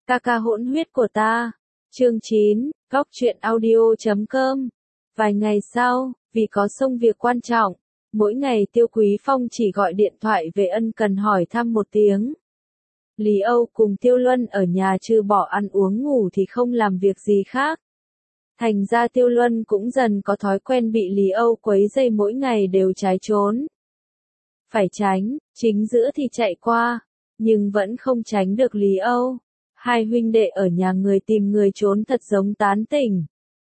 Ca ca hỗn huyết của ta. Chương 9, Góc truyện audio.com. Vài ngày sau, vì có xong việc quan trọng, mỗi ngày Tiêu Quý Phong chỉ gọi điện thoại về ân cần hỏi thăm một tiếng. Lý Âu cùng Tiêu Luân ở nhà trừ bỏ ăn uống ngủ thì không làm việc gì khác. Thành ra Tiêu Luân cũng dần có thói quen bị Lý Âu quấy rầy, mỗi ngày đều trái trốn. Phải tránh, chính giữa thì chạy qua, nhưng vẫn không tránh được Lý Âu. Hai huynh đệ ở nhà người tìm người trốn thật giống tán tỉnh.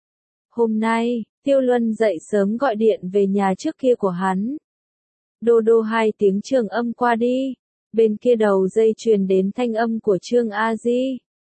Hôm nay, Tiêu Luân dậy sớm gọi điện về nhà trước kia của hắn. Đô đô hai tiếng trường âm qua đi, bên kia đầu dây truyền đến thanh âm của Trương A Di.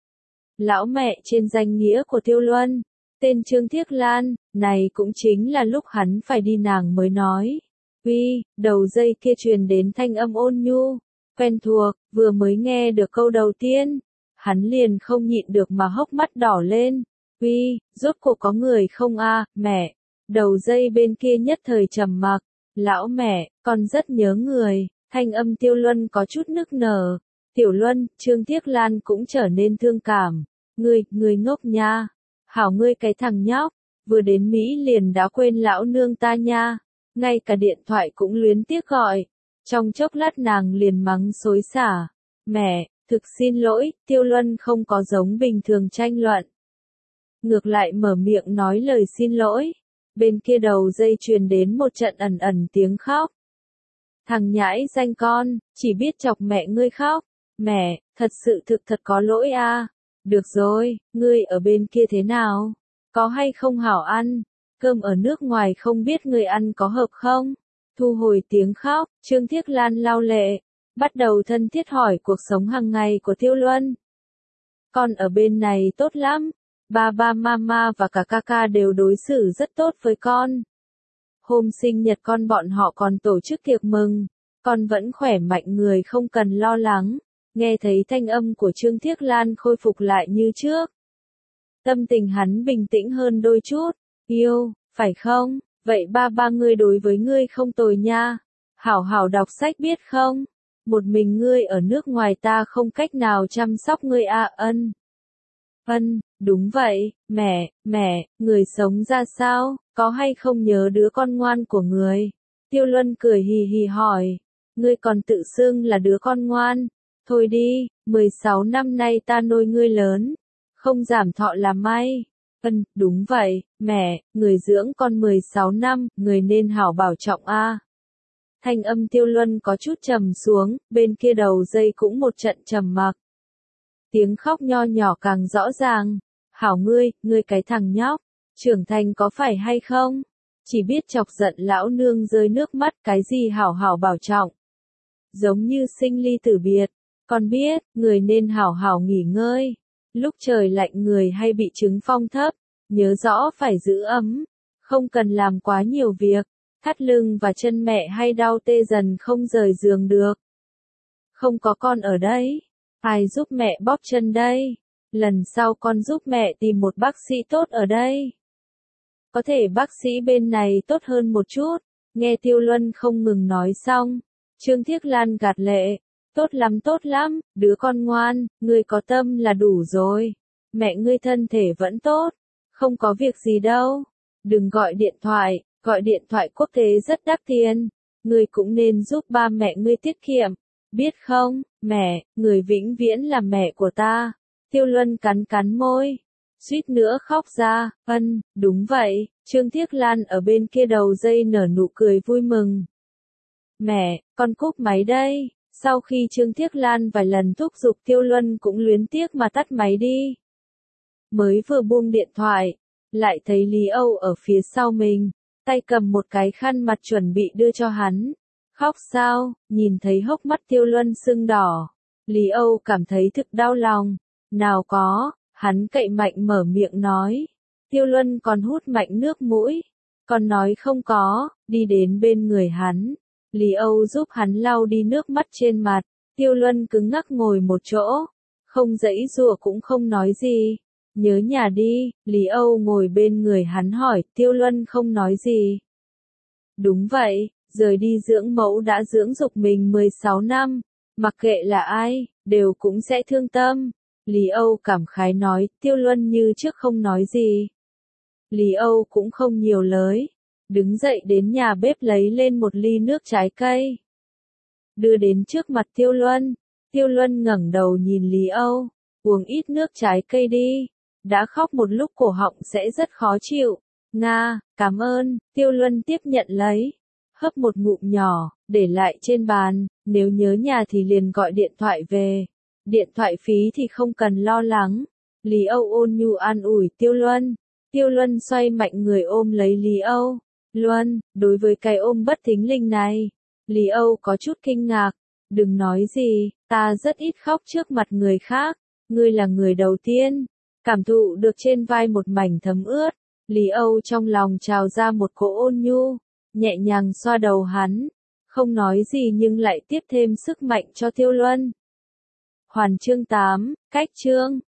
Lão mẹ trên danh nghĩa của Tiêu Luân, tên Trương Thiết Lan, này cũng chính là lúc hắn phải đi nàng mới nói. Uy, đầu dây kia truyền đến thanh âm ôn nhu, quen thuộc, vừa mới nghe được câu đầu tiên. Hắn liền không nhịn được mà hốc mắt đỏ lên. Uy, rốt cuộc có người không a, mẹ? Đầu dây bên kia nhất thời trầm mặc. Lão mẹ, con rất nhớ người. Thanh âm Tiêu Luân có chút nức nở. Tiểu Luân, Trương Thiết Lan cũng trở nên thương cảm. Người ngốc nha. Hảo ngươi cái thằng nhóc, vừa đến Mỹ liền đã quên lão nương ta nha. Ngay cả điện thoại cũng luyến tiếc gọi. Trong chốc lát nàng liền mắng xối xả. Mẹ, thực xin lỗi, Tiêu Luân không có giống bình thường tranh luận. Ngược lại mở miệng nói lời xin lỗi. Bên kia đầu dây truyền đến một trận ẩn ẩn tiếng khóc. Thằng nhãi danh con, chỉ biết chọc mẹ ngươi khóc. Mẹ, thật sự thật có lỗi a. Được rồi, ngươi ở bên kia thế nào? Có hay không hảo ăn? Cơm ở nước ngoài không biết ngươi ăn có hợp không? Thu hồi tiếng khóc, Trương Thiết Lan lau lệ, bắt đầu thân thiết hỏi cuộc sống hàng ngày của Tiêu Luân. Con ở bên này tốt lắm, ba mama và cả ca đều đối xử rất tốt với con. Hôm sinh nhật con bọn họ còn tổ chức tiệc mừng, con vẫn khỏe mạnh người không cần lo lắng. Nghe thấy thanh âm của Trương Thiết Lan khôi phục lại như trước. Tâm tình hắn bình tĩnh hơn đôi chút. Yêu, phải không? Vậy ba ngươi đối với ngươi không tồi nha. Hảo hảo đọc sách biết không? Một mình ngươi ở nước ngoài ta không cách nào chăm sóc ngươi à. Ân, đúng vậy, mẹ, người sống ra sao? Có hay không nhớ đứa con ngoan của người? Tiêu Luân cười hì hì hỏi. Ngươi còn tự xưng là đứa con ngoan. Thôi đi, 16 năm nay ta nuôi ngươi lớn. Không giảm thọ là may. Đúng vậy, mẹ, người dưỡng con 16 năm, người nên hảo bảo trọng a. Thanh âm Tiêu Luân có chút trầm xuống, bên kia đầu dây cũng một trận trầm mặc. Tiếng khóc nho nhỏ càng rõ ràng. Hảo ngươi cái thằng nhóc, trưởng thành có phải hay không? Chỉ biết chọc giận lão nương rơi nước mắt, cái gì hảo hảo bảo trọng. Giống như sinh ly tử biệt, con biết, người nên hảo hảo nghỉ ngơi. Lúc trời lạnh người hay bị chứng phong thấp, nhớ rõ phải giữ ấm, không cần làm quá nhiều việc, thắt lưng và chân mẹ hay đau tê dần không rời giường được. Không có con ở đây, ai giúp mẹ bóp chân đây? Lần sau con giúp mẹ tìm một bác sĩ tốt ở đây. Có thể bác sĩ bên này tốt hơn một chút. Nghe Tiêu Luân không ngừng nói xong, Trương Thiết Lan gạt lệ. Tốt lắm, đứa con ngoan, ngươi có tâm là đủ rồi. Mẹ ngươi thân thể vẫn tốt, không có việc gì đâu. Đừng gọi điện thoại quốc tế rất đắt tiền. Ngươi cũng nên giúp ba mẹ ngươi tiết kiệm. Biết không, mẹ, người vĩnh viễn là mẹ của ta. Tiêu Luân cắn môi, suýt nữa khóc ra. Đúng vậy, Trương Thiết Lan ở bên kia đầu dây nở nụ cười vui mừng. Mẹ, con cúp máy đây. Sau khi Trương Thiết Lan vài lần thúc giục Tiêu Luân cũng luyến tiếc mà tắt máy đi. Mới vừa buông điện thoại, lại thấy Lý Âu ở phía sau mình, tay cầm một cái khăn mặt chuẩn bị đưa cho hắn. Khóc sao? Nhìn thấy hốc mắt Tiêu Luân sưng đỏ, Lý Âu cảm thấy thực đau lòng. Nào có, hắn cậy mạnh mở miệng nói. Tiêu Luân còn hút mạnh nước mũi, còn nói không có, đi đến bên người hắn. Lý Âu giúp hắn lau đi nước mắt trên mặt. Tiêu Luân cứng ngắc ngồi một chỗ, không giãy giụa cũng không nói gì. Nhớ nhà đi, Lý Âu ngồi bên người hắn hỏi. Tiêu Luân không nói gì. Đúng vậy, rời đi dưỡng mẫu đã dưỡng dục mình 16 năm, mặc kệ là ai, đều cũng sẽ thương tâm. Lý Âu cảm khái nói, Tiêu Luân như trước không nói gì. Lý Âu cũng không nhiều lời, đứng dậy đến nhà bếp lấy lên một ly nước trái cây. Đưa đến trước mặt Tiêu Luân. Tiêu Luân ngẩng đầu nhìn Lý Âu, uống ít nước trái cây đi, đã khóc một lúc cổ họng sẽ rất khó chịu. Nga, cảm ơn, Tiêu Luân tiếp nhận lấy, hấp một ngụm nhỏ, để lại trên bàn, nếu nhớ nhà thì liền gọi điện thoại về. Điện thoại phí thì không cần lo lắng. Lý Âu ôn nhu an ủi Tiêu Luân. Tiêu Luân xoay mạnh người ôm lấy Lý Âu. Luân, đối với cái ôm bất thình lình này, Lý Âu có chút kinh ngạc. Đừng nói gì, ta rất ít khóc trước mặt người khác. Ngươi là người đầu tiên. Cảm thụ được trên vai một mảnh thấm ướt. Lý Âu trong lòng trào ra một cỗ ôn nhu, nhẹ nhàng xoa đầu hắn. Không nói gì nhưng lại tiếp thêm sức mạnh cho Tiêu Luân. Hoàn chương 8, cách chương.